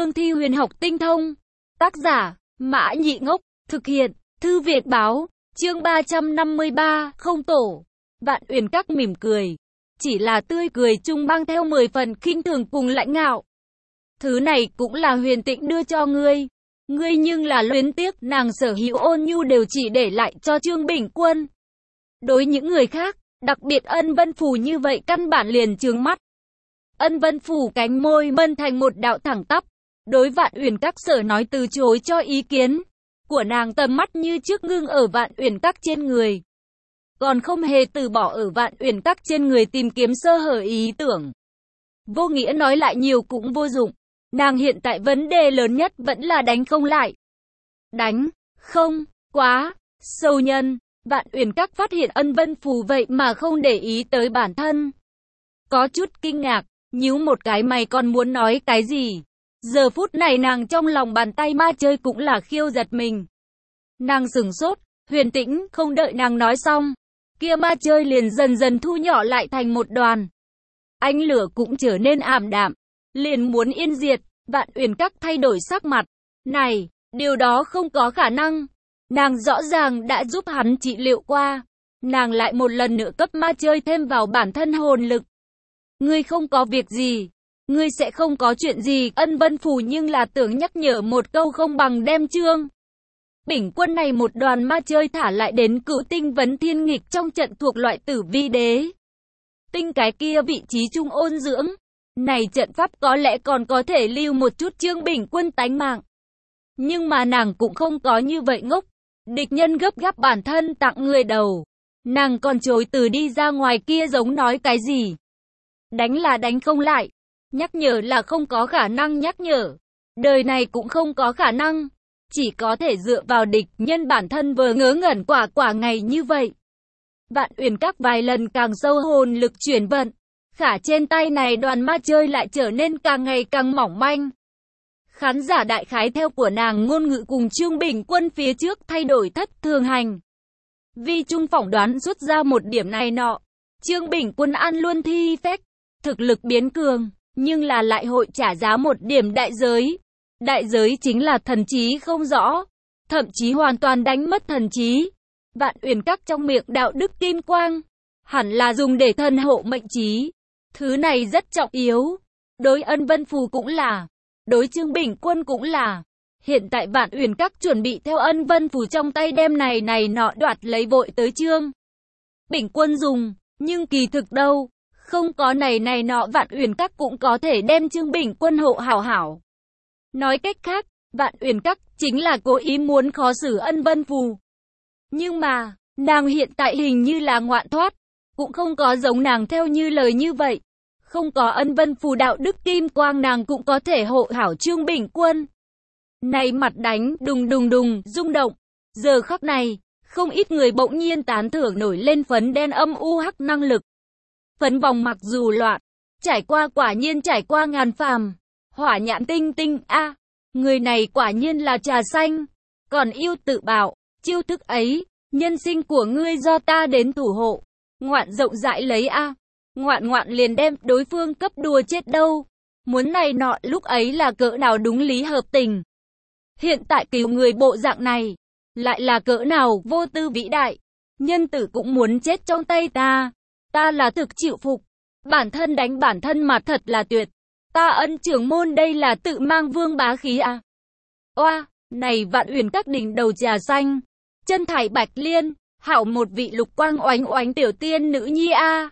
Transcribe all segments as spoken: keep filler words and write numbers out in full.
cương thi huyền học tinh thông. Tác giả, Mã Nhị Ngốc, thực hiện, Thư Việt Báo, chương ba trăm năm mươi ba, không tổ. Vạn Uyển Các mỉm cười, chỉ là tươi cười chung mang theo mười phần khinh thường cùng lãnh ngạo. Thứ này cũng là Huyền Tĩnh đưa cho ngươi. Ngươi nhưng là luyến tiếc nàng sở hữu ôn nhu đều chỉ để lại cho Trương Bình Quân. Đối những người khác, đặc biệt Ân Vân Phù như vậy căn bản liền trướng mắt. Ân Vân Phù cánh môi mân thành một đạo thẳng tắp. Đối Vạn Uyển Các sở nói từ chối cho ý kiến của nàng, tầm mắt như trước ngưng ở Vạn Uyển Các trên người, còn không hề từ bỏ ở Vạn Uyển Các trên người tìm kiếm sơ hở ý tưởng. Vô nghĩa nói lại nhiều cũng vô dụng. Nàng hiện tại vấn đề lớn nhất vẫn là đánh không lại. Đánh không quá sâu nhân. Vạn Uyển Các phát hiện Ân Vân Phù vậy mà không để ý tới bản thân, có chút kinh ngạc, nhíu một cái mày còn muốn nói cái gì. Giờ phút này nàng trong lòng bàn tay ma chơi cũng là khiêu giật mình. Nàng sửng sốt, Huyền Tĩnh không đợi nàng nói xong, kia ma chơi liền dần dần thu nhỏ lại thành một đoàn. Ánh lửa cũng trở nên ảm đạm, liền muốn yên diệt. Vạn Uyển Các thay đổi sắc mặt. Này, điều đó không có khả năng. Nàng rõ ràng đã giúp hắn trị liệu qua. Nàng lại một lần nữa cấp ma chơi thêm vào bản thân hồn lực. Ngươi không có việc gì. Ngươi sẽ không có chuyện gì. Ân Vân Phù nhưng là tưởng nhắc nhở một câu không bằng đem Trương Bình Quân này một đoàn ma chơi thả lại đến Cửu Tinh Vấn Thiên Nghịch trong trận thuộc loại Tử Vi Đế Tinh cái kia vị trí trung ôn dưỡng. Này trận pháp có lẽ còn có thể lưu một chút Trương Bình Quân tánh mạng. Nhưng mà nàng cũng không có như vậy ngốc. Địch nhân gấp gáp bản thân tặng người đầu, nàng còn chối từ đi ra ngoài kia giống nói cái gì. Đánh là đánh không lại, nhắc nhở là không có khả năng nhắc nhở. Đời này cũng không có khả năng, chỉ có thể dựa vào địch nhân bản thân vừa ngớ ngẩn quả quả ngày như vậy. Vạn Uyển Các vài lần càng sâu hồn lực chuyển vận, khả trên tay này đoàn ma chơi lại trở nên càng ngày càng mỏng manh. Khán giả đại khái theo của nàng ngôn ngữ cùng Trương Bình Quân phía trước thay đổi thất thường hành. Vi Trung phỏng đoán rút ra một điểm này nọ. Trương Bình Quân ăn luôn thi phách, thực lực biến cường, nhưng là lại hội trả giá một điểm đại giới. Đại giới chính là thần trí không rõ, thậm chí hoàn toàn đánh mất thần trí. Vạn Uyển Các trong miệng đạo đức kim quang, hẳn là dùng để thần hộ mệnh trí. Thứ này rất trọng yếu. Đối Ân Vân Phù cũng là, đối Trương Bình Quân cũng là. Hiện tại Vạn Uyển Các chuẩn bị theo Ân Vân Phù trong tay đem này này nọ đoạt lấy vội tới Trương Bình Quân dùng. Nhưng kỳ thực đâu, không có này này nọ Vạn Uyển Các cũng có thể đem Trương Bình Quân hộ hảo hảo. Nói cách khác, Vạn Uyển Các chính là cố ý muốn khó xử Ân Vân Phù. Nhưng mà, nàng hiện tại hình như là ngoạn thoát, cũng không có giống nàng theo như lời như vậy. Không có Ân Vân Phù đạo đức kim quang nàng cũng có thể hộ hảo Trương Bình Quân. Này mặt đánh đùng đùng đùng rung động. Giờ khắc này, không ít người bỗng nhiên tán thưởng nổi lên phấn đen âm u hắc năng lực. Phấn vòng mặc dù loạn, trải qua quả nhiên trải qua ngàn phàm. Hỏa nhãn tinh tinh a, người này quả nhiên là trà xanh. Còn yêu tự bạo, chiêu thức ấy, nhân sinh của ngươi do ta đến thủ hộ. Ngoạn rộng rãi lấy a. Ngoạn ngoạn liền đem đối phương cấp đùa chết đâu. Muốn này nọ lúc ấy là cỡ nào đúng lý hợp tình. Hiện tại cứu người bộ dạng này, lại là cỡ nào vô tư vĩ đại. Nhân tử cũng muốn chết trong tay ta. Ta là thực chịu phục. Bản thân đánh bản thân mà thật là tuyệt. Ta Ân trưởng môn đây là tự mang vương bá khí à. Oa, này Vạn Uyển Các đỉnh đầu trà xanh. Chân thải bạch liên, hảo một vị lục quang oánh oánh tiểu tiên nữ nhi a. À.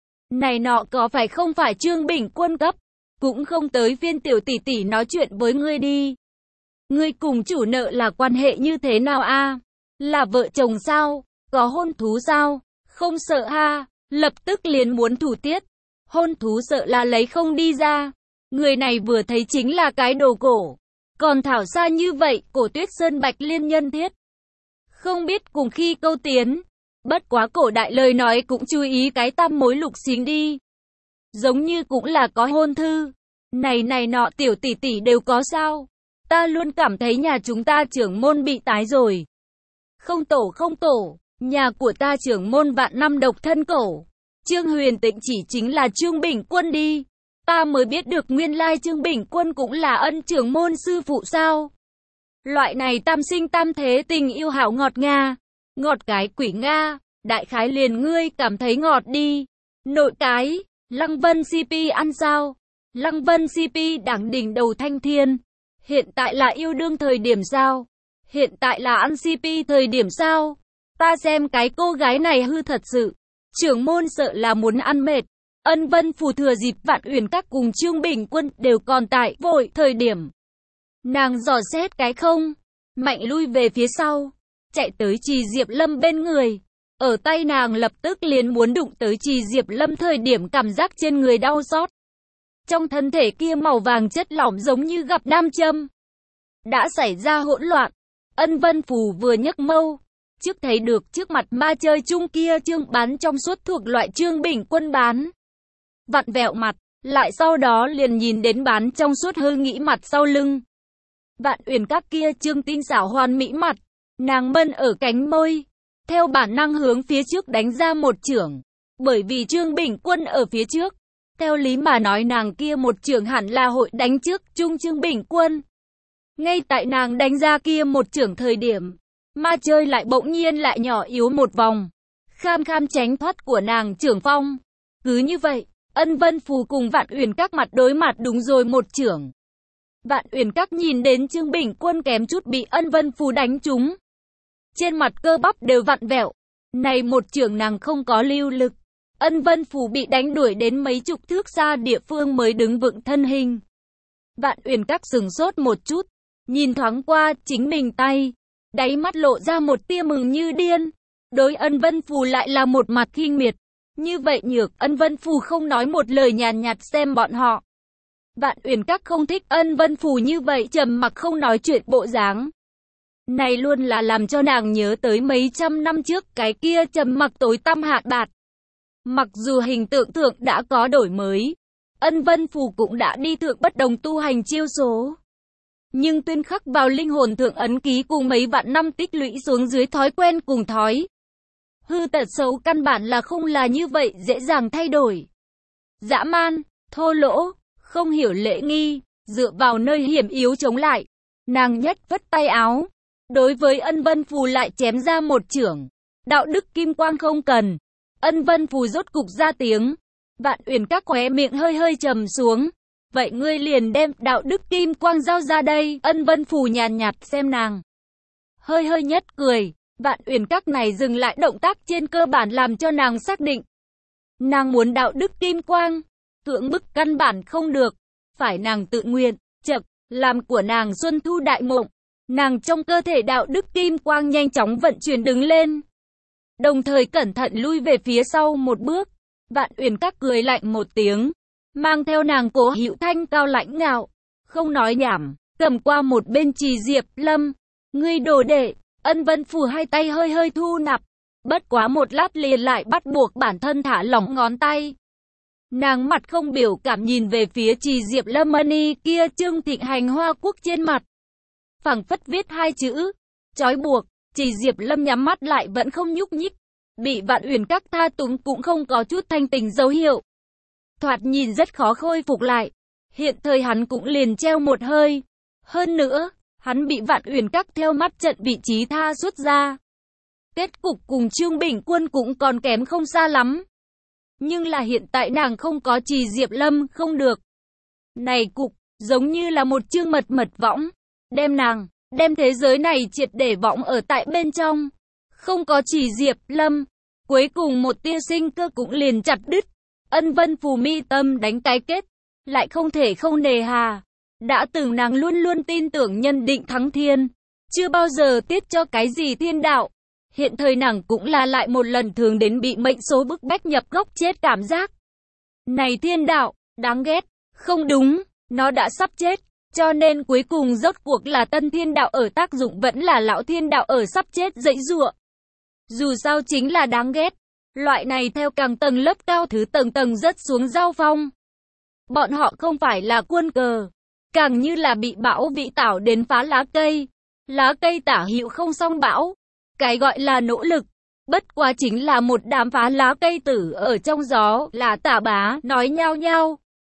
Này nọ có phải không phải Trương Bình Quân cấp, cũng không tới phiên tiểu tỷ tỷ nói chuyện với ngươi đi. Ngươi cùng chủ nợ là quan hệ như thế nào a? À? Là vợ chồng sao? Có hôn thú sao? Không sợ ha? Lập tức liền muốn thủ tiết. Hôn thú sợ là lấy không đi ra. Người này vừa thấy chính là cái đồ cổ. Còn thảo xa như vậy, cổ Tuyết Sơn Bạch Liên nhân thiết. Không biết cùng khi câu tiến. Bất quá cổ đại lời nói cũng chú ý cái tam mối lục xính đi. Giống như cũng là có hôn thư. Này này nọ tiểu tỷ tỷ đều có sao? Ta luôn cảm thấy nhà chúng ta trưởng môn bị tái rồi. Không tổ không tổ, nhà của ta trưởng môn vạn năm độc thân cổ. Trương Huyền Tĩnh chỉ chính là Trương Bình Quân đi. ta mới biết được nguyên lai Trương Bình Quân cũng là ân trưởng môn sư phụ sao. Loại này tam sinh tam thế tình yêu hảo ngọt nga, ngọt cái quỷ nga, đại khái liền ngươi cảm thấy ngọt đi. Nội cái, Lăng Vân xê pê ăn sao? Lăng Vân xê pê đẳng đỉnh đầu thanh thiên. Hiện tại là yêu đương thời điểm sao? Hiện tại là ăn xê pê thời điểm sao? Ta xem cái cô gái này hư thật sự. Trưởng môn sợ là muốn ăn mệt. Ân Vân Phù thừa dịp Vạn Uyển Các cùng Trương Bình Quân đều còn tại vội thời điểm. Nàng dò xét cái không, mạnh lui về phía sau, chạy tới Trì Diệp Lâm bên người. Ở tay nàng lập tức liền muốn đụng tới Trì Diệp Lâm thời điểm cảm giác trên người đau xót. Trong thân thể kia màu vàng chất lỏng giống như gặp nam châm. Đã xảy ra hỗn loạn. Ân Vân Phù vừa nhấc mâu, trước thấy được trước mặt ma chơi chung kia Trương bán trong suốt thuộc loại Trương Bình Quân bán. Vặn vẹo mặt, lại sau đó liền nhìn đến bán trong suốt hư nghĩ mặt sau lưng. Vạn Uyển Các kia Trương tinh xảo hoàn mỹ mặt, nàng mân ở cánh môi, theo bản năng hướng phía trước đánh ra một chưởng. Bởi vì Trương Bình Quân ở phía trước, theo lý mà nói nàng kia một chưởng hẳn là hội đánh trước chung Trương Bình Quân. Ngay tại nàng đánh ra kia một chưởng thời điểm, ma chơi lại bỗng nhiên lại nhỏ yếu một vòng, kham kham tránh thoát của nàng chưởng phong. Cứ như vậy, Ân Vân Phù cùng Vạn Uyển Các mặt đối mặt đúng rồi một chưởng. Vạn Uyển Các nhìn đến Trương Bình Quân kém chút bị Ân Vân Phù đánh trúng. Trên mặt cơ bắp đều vặn vẹo. Này một chưởng nàng không có lưu lực. Ân Vân Phù bị đánh đuổi đến mấy chục thước xa địa phương mới đứng vững thân hình. Vạn Uyển Các sừng sốt một chút, nhìn thoáng qua chính mình tay, đáy mắt lộ ra một tia mừng như điên. Đối Ân Vân Phù lại là một mặt khinh miệt. Như vậy nhược, Ân Vân Phù không nói một lời nhàn nhạt xem bọn họ. Vạn Uyển Các không thích Ân Vân Phù như vậy trầm mặc không nói chuyện bộ dáng. Này luôn là làm cho nàng nhớ tới mấy trăm năm trước cái kia trầm mặc tối tăm Hạ Bạt. Mặc dù hình tượng thượng đã có đổi mới, Ân Vân Phù cũng đã đi thượng bất đồng tu hành chiêu số. Nhưng tuyên khắc vào linh hồn thượng ấn ký cùng mấy vạn năm tích lũy xuống dưới thói quen cùng thói. Hư tật xấu căn bản là không là như vậy dễ dàng thay đổi. Dã man, thô lỗ, không hiểu lễ nghi, dựa vào nơi hiểm yếu chống lại. Nàng nhất vất tay áo. Đối với Ân Vân Phù lại chém ra một chưởng. Đạo đức kim quang không cần. Ân Vân Phù rốt cục ra tiếng. Vạn Uyển Các khóe miệng hơi hơi trầm xuống. Vậy ngươi liền đem đạo đức kim quang giao ra đây. Ân Vân Phù nhàn nhạt xem nàng. Hơi hơi nhất cười. Vạn Uyển Các này dừng lại động tác trên cơ bản làm cho nàng xác định. Nàng muốn đạo đức kim quang. Cưỡng bức căn bản không được. Phải nàng tự nguyện, chậc, làm của nàng xuân thu đại mộng. Nàng trong cơ thể đạo đức kim quang nhanh chóng vận chuyển đứng lên. Đồng thời cẩn thận lui về phía sau một bước. Vạn Uyển Các cười lạnh một tiếng. Mang theo nàng Cố Hữu Thanh cao lãnh ngạo. Không nói nhảm, cầm qua một bên Trì Diệp Lâm. Ngươi đồ đệ. Ân Vân Phù hai tay hơi hơi thu nạp. Bất quá một lát liền lại bắt buộc bản thân thả lỏng ngón tay. Nàng mặt không biểu cảm nhìn về phía Trì Diệp Lâm Mani kia Trương Thịnh Hành Hoa Quốc trên mặt. Phảng phất viết hai chữ, trói buộc. Trì Diệp Lâm nhắm mắt lại vẫn không nhúc nhích. Bị Vạn Uyển Các tha túng cũng không có chút thanh tình dấu hiệu. Thoạt nhìn rất khó khôi phục lại. Hiện thời hắn cũng liền treo một hơi. Hơn nữa, hắn bị Vạn Uyển Các theo mắt trận vị trí tha xuất ra. Kết cục cùng Trương Bình Quân cũng còn kém không xa lắm. Nhưng là hiện tại nàng không có Trì Diệp Lâm không được. Này cục, giống như là một chương mật mật võng. Đem nàng, đem thế giới này triệt để võng ở tại bên trong. Không có Trì Diệp Lâm. Cuối cùng một tia sinh cơ cũng liền chặt đứt. Ân Vân Phù mi tâm đánh cái kết. Lại không thể không nề hà. Đã từng nàng luôn luôn tin tưởng nhân định thắng thiên. Chưa bao giờ tiết cho cái gì thiên đạo. Hiện thời nàng cũng là lại một lần thường đến bị mệnh số bức bách nhập gốc chết cảm giác. Này thiên đạo, đáng ghét. Không đúng, nó đã sắp chết. Cho nên cuối cùng rốt cuộc là tân thiên đạo ở tác dụng vẫn là lão thiên đạo ở sắp chết dãy giụa. Dù sao chính là đáng ghét. Loại này theo càng tầng lớp cao thứ tầng tầng rất xuống giao phong. Bọn họ không phải là quân cờ. Càng như là bị bão vĩ tảo đến phá lá cây. Lá cây tả hữu không xong bão. Cái gọi là nỗ lực. Bất quá chính là một đám phá lá cây tử ở trong gió là tả bá nói nhao nhao.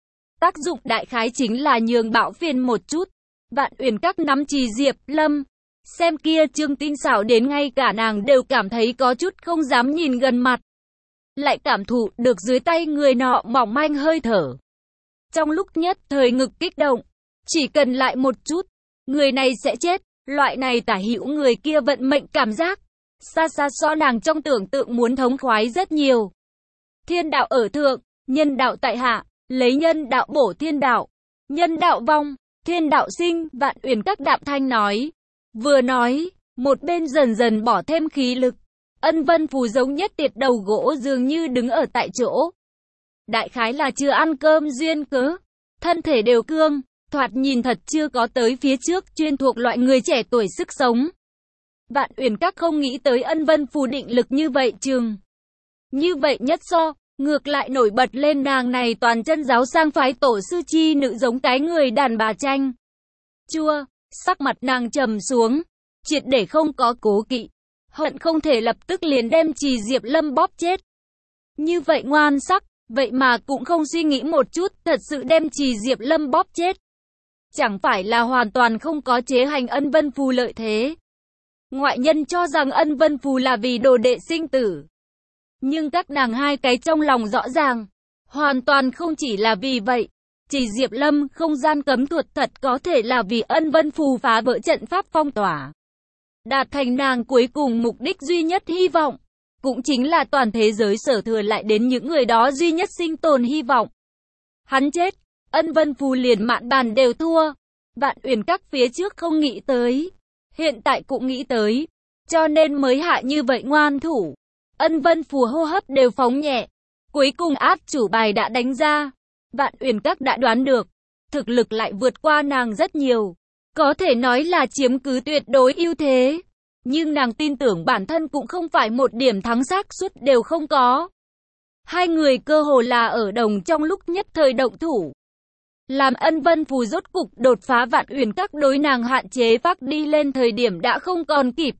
Tác dụng đại khái chính là nhường Bảo phiền một chút. Vạn Uyển Các nắm chì Diệp Lâm. Xem kia Trương tinh xảo đến ngay cả nàng đều cảm thấy có chút không dám nhìn gần mặt. Lại cảm thụ được dưới tay người nọ mỏng manh hơi thở. Trong lúc nhất thời ngực kích động. Chỉ cần lại một chút, người này sẽ chết. Loại này tả hữu người kia vận mệnh cảm giác. Xa xa so nàng trong tưởng tượng muốn thống khoái rất nhiều. Thiên đạo ở thượng, nhân đạo tại hạ, lấy nhân đạo bổ thiên đạo. Nhân đạo vong, thiên đạo sinh, Vạn Uyển Các đạm thanh nói. Vừa nói, một bên dần dần bỏ thêm khí lực. Ân Vân Phù giống nhất tiệt đầu gỗ dường như đứng ở tại chỗ. Đại khái là chưa ăn cơm duyên cớ. Thân thể đều cương, thoạt nhìn thật chưa có tới phía trước chuyên thuộc loại người trẻ tuổi sức sống. Vạn Uyển Các không nghĩ tới Ân Vân Phù định lực như vậy trường. Như vậy nhất so, ngược lại nổi bật lên nàng này toàn chân giáo sang phái tổ sư chi nữ giống cái người đàn bà tranh. Chua, sắc mặt nàng trầm xuống, triệt để không có cố kỵ. Hận không thể lập tức liền đem chì Diệp Lâm bóp chết. Như vậy ngoan sắc, vậy mà cũng không suy nghĩ một chút, thật sự đem chì Diệp Lâm bóp chết. Chẳng phải là hoàn toàn không có chế hành Ân Vân Phù lợi thế. Ngoại nhân cho rằng Ân Vân Phù là vì đồ đệ sinh tử. Nhưng các nàng hai cái trong lòng rõ ràng, hoàn toàn không chỉ là vì vậy. Chỉ Diệp Lâm không gian cấm thuật thật có thể là vì Ân Vân Phù phá vỡ trận pháp phong tỏa. Đạt thành nàng cuối cùng mục đích duy nhất hy vọng. Cũng chính là toàn thế giới sở thừa lại đến những người đó duy nhất sinh tồn hy vọng. Hắn chết, Ân Vân Phù liền mạn bàn đều thua. Vạn Uyển Các phía trước không nghĩ tới. Hiện tại cũng nghĩ tới. Cho nên mới hạ như vậy ngoan thủ. Ân Vân Phù hô hấp đều phóng nhẹ. Cuối cùng áp chủ bài đã đánh ra. Vạn Uyển Các đã đoán được. Thực lực lại vượt qua nàng rất nhiều. Có thể nói là chiếm cứ tuyệt đối ưu thế. Nhưng nàng tin tưởng bản thân cũng không phải một điểm thắng xác suất đều không có. Hai người cơ hồ là ở đồng trong lúc nhất thời động thủ. Làm Ân Vân Phù rốt cục đột phá Vạn Uyển Các đối nàng hạn chế phát đi lên thời điểm đã không còn kịp.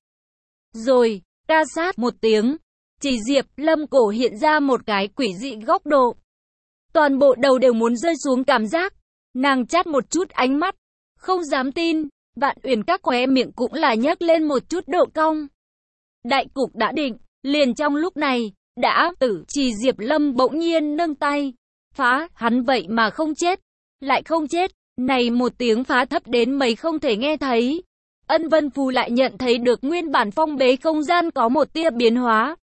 Rồi, ca sát một tiếng. Chỉ Diệp Lâm cổ hiện ra một cái quỷ dị góc độ. Toàn bộ đầu đều muốn rơi xuống cảm giác. Nàng chát một chút ánh mắt. Không dám tin. Vạn Uyển Các khóe miệng cũng là nhấc lên một chút độ cong. Đại cục đã định. Liền trong lúc này, đã tử Chỉ Diệp Lâm bỗng nhiên nâng tay. Phá, hắn vậy mà không chết. Lại không chết. Này một tiếng phá thấp đến mấy không thể nghe thấy. Ân Vân Phù lại nhận thấy được nguyên bản phong bế không gian có một tia biến hóa.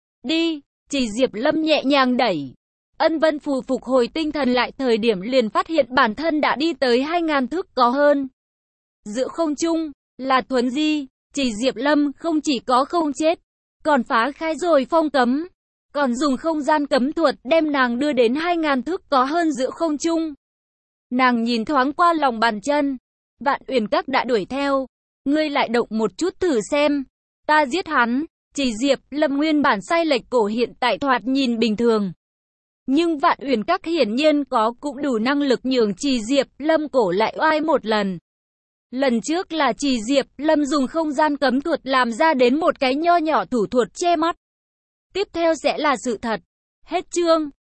Đi, Chỉ Diệp Lâm nhẹ nhàng đẩy. Ân Vân Phù phục hồi tinh thần lại thời điểm liền phát hiện bản thân đã đi tới hai ngàn thước có hơn. Giữa không trung, là thuấn di, Chỉ Diệp Lâm không chỉ có không chết, còn phá khai rồi phong cấm. Còn dùng không gian cấm thuật đem nàng đưa đến hai ngàn thước có hơn giữa không trung. Nàng nhìn thoáng qua lòng bàn chân. Vạn Uyển Các đã đuổi theo. Ngươi lại động một chút thử xem. Ta giết hắn. Chỉ Diệp Lâm nguyên bản sai lệch cổ hiện tại thoạt nhìn bình thường. Nhưng Vạn Uyển Các hiển nhiên có cũng đủ năng lực nhường Chỉ Diệp Lâm cổ lại oai một lần. Lần trước là Chỉ Diệp Lâm dùng không gian cấm thuật làm ra đến một cái nho nhỏ thủ thuật che mắt. Tiếp theo sẽ là sự thật. Hết chương.